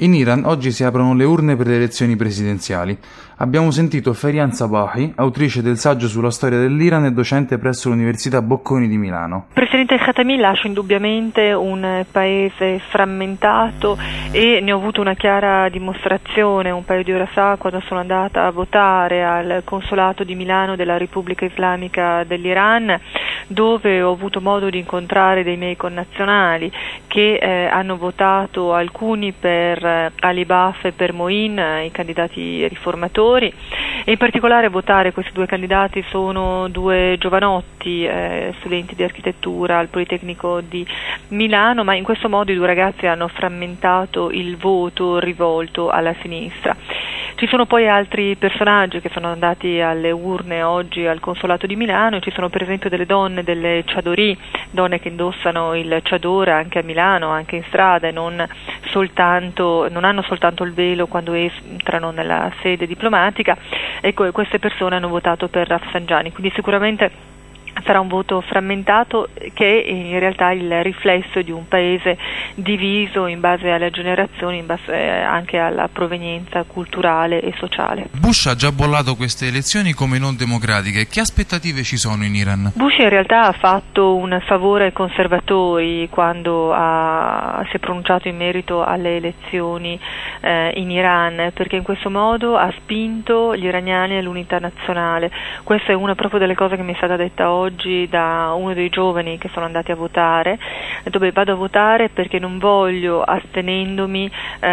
In Iran oggi si aprono le urne per le elezioni presidenziali. Abbiamo sentito Ferihan Sabahi, autrice del saggio sulla storia dell'Iran e docente presso l'Università Bocconi di Milano. Il presidente Khatami lascia indubbiamente un paese frammentato e ne ho avuto una chiara dimostrazione un paio di ore fa quando sono andata a votare al consolato di Milano della Repubblica Islamica dell'Iran, dove ho avuto modo di incontrare dei miei connazionali che hanno votato, alcuni per Ali Baf e per Moin, i candidati riformatori, e in particolare a votare questi due candidati sono due giovanotti studenti di architettura al Politecnico di Milano, ma in questo modo i due ragazzi hanno frammentato il voto rivolto alla sinistra. Ci sono poi altri personaggi che sono andati alle urne oggi al Consolato di Milano. Ci sono per esempio delle donne, delle chadori, donne che indossano il chador anche a Milano, anche in strada, e non hanno soltanto il velo quando entrano nella sede diplomatica. Ecco, queste persone hanno votato per Rafsanjani, quindi sicuramente sarà un voto frammentato che è in realtà il riflesso di un paese diviso in base alle generazioni, in base anche alla provenienza culturale e sociale. Bush ha già bollato queste elezioni come non democratiche. Che aspettative ci sono in Iran? Bush in realtà ha fatto un favore ai conservatori quando si è pronunciato in merito alle elezioni in Iran, perché in questo modo ha spinto gli iraniani all'unità nazionale. Questa è una proprio delle cose che mi è stata detta oggi da uno dei giovani che sono andati a votare, dove vado a votare perché non voglio, astenendomi,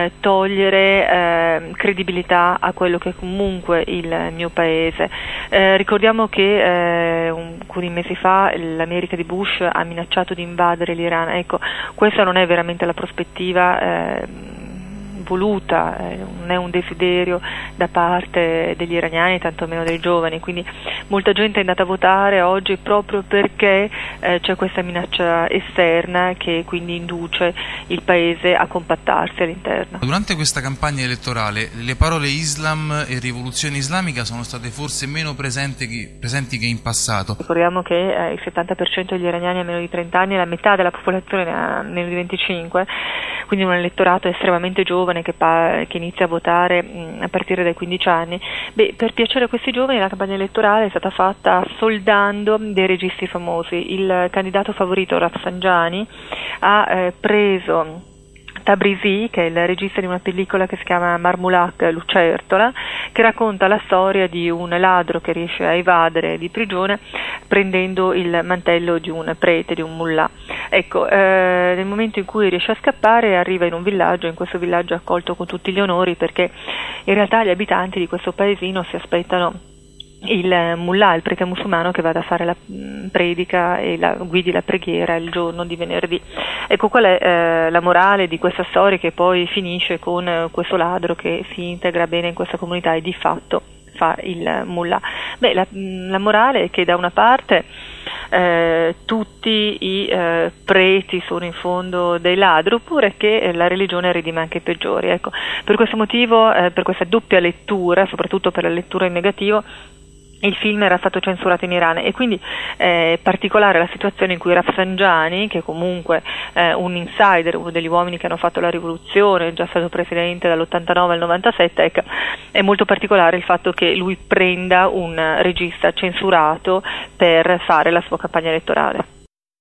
togliere credibilità a quello che è comunque il mio paese. Ricordiamo che alcuni mesi fa l'America di Bush ha minacciato di invadere l'Iran. Ecco, questa non è veramente la prospettiva voluta, non è un desiderio da parte degli iraniani, tantomeno dei giovani, quindi molta gente è andata a votare oggi proprio perché c'è questa minaccia esterna che quindi induce il paese a compattarsi all'interno. Durante questa campagna elettorale le parole Islam e rivoluzione islamica sono state forse meno presenti che in passato. Ricordiamo che il 70% degli iraniani ha meno di 30 anni e la metà della popolazione ne ha meno di 25, quindi un elettorato estremamente giovane che inizia a votare a partire dai 15 anni. Per piacere a questi giovani la campagna elettorale è stata fatta soldando dei registi famosi. Il candidato favorito Rafsanjani ha preso Tabrizi, che è il regista di una pellicola che si chiama Marmulak, Lucertola, che racconta la storia di un ladro che riesce a evadere di prigione prendendo il mantello di un prete, di un mullah. Ecco, nel momento in cui riesce a scappare arriva in un villaggio, in questo villaggio è accolto con tutti gli onori perché in realtà gli abitanti di questo paesino si aspettano il mullah, il prete musulmano, che vada a fare la predica e guidi la preghiera il giorno di venerdì. Ecco qual è la morale di questa storia, che poi finisce con questo ladro che si integra bene in questa comunità e di fatto fa il mullah. La morale è che da una parte tutti i preti sono in fondo dei ladri, oppure che la religione redime anche i peggiori. Ecco, per questo motivo, per questa doppia lettura, soprattutto per la lettura in negativo, il film era stato censurato in Iran, e quindi è particolare la situazione in cui Rafsanjani, che è comunque un insider, uno degli uomini che hanno fatto la rivoluzione, è già stato presidente dall'89 al 97, ecco, è molto particolare il fatto che lui prenda un regista censurato per fare la sua campagna elettorale.